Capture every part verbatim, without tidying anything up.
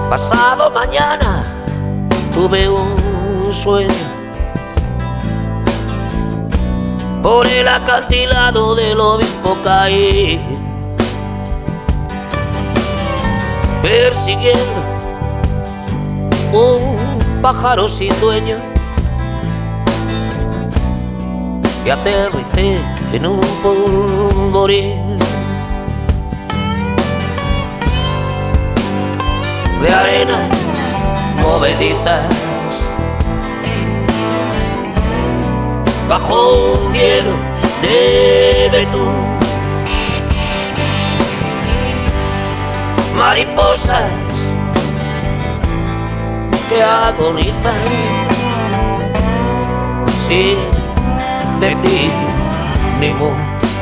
Pasado mañana tuve un sueño. Por el acantilado del Obispo caí, persiguiendo un pájaro sin dueño, y aterricé en un polvorín de arenas movedizas, bajo un cielo de betún. Mariposas que agonizan sin decir ni mu.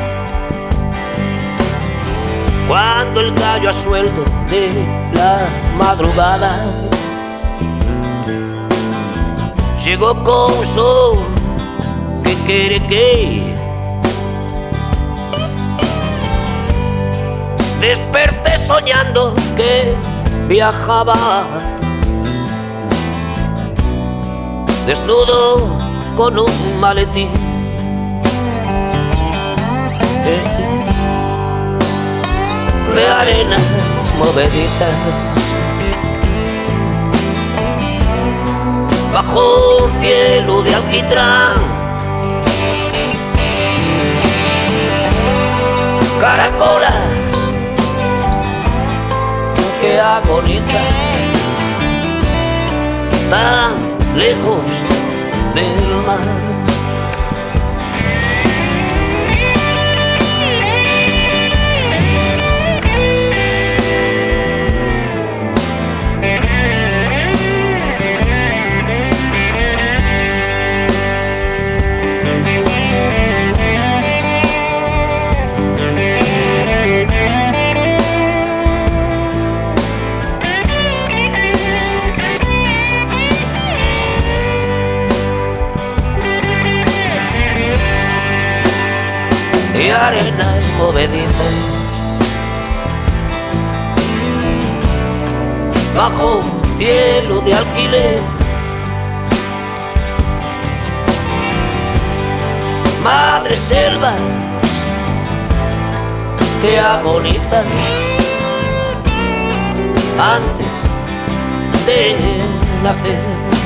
Cuando el gallo a sueldo de la madrugada llegó con sol que quiere que desperté soñando que viajaba desnudo con un maletín de arenas movedizas, bajo un cielo de alquitrán. Caracolas que agonizan tan lejos del mar. Y arenas movedizas, bajo un cielo de alquiler. Madres selvas que agonizan antes de nacer.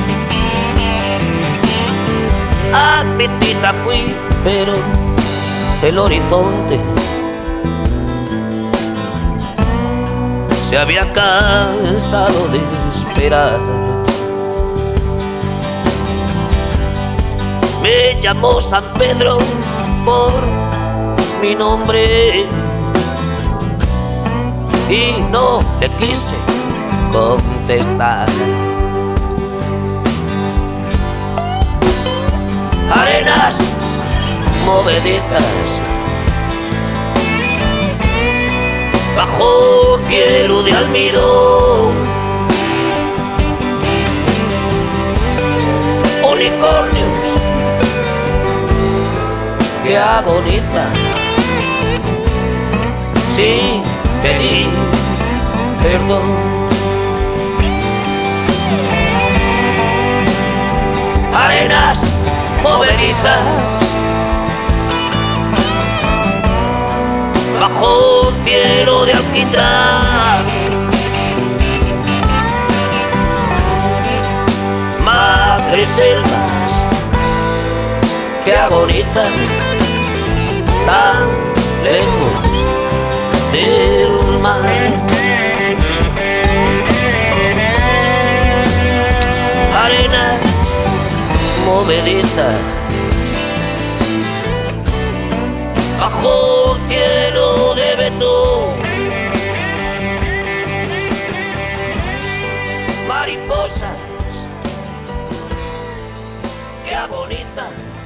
A mi cita fui, pero el horizonte se había cansado de esperar. Me llamó San Pedro por mi nombre y no le quise contestar. Arenas movedizas, bajo cielo de almidón. Unicornios que agonizan sin pedir perdón. Arenas movedizas, bajo un cielo de alquitrán. Madres selvas que agonizan tan lejos del mar. Arenas movedizas, bajo un cielo de betún. Mariposas que agonizan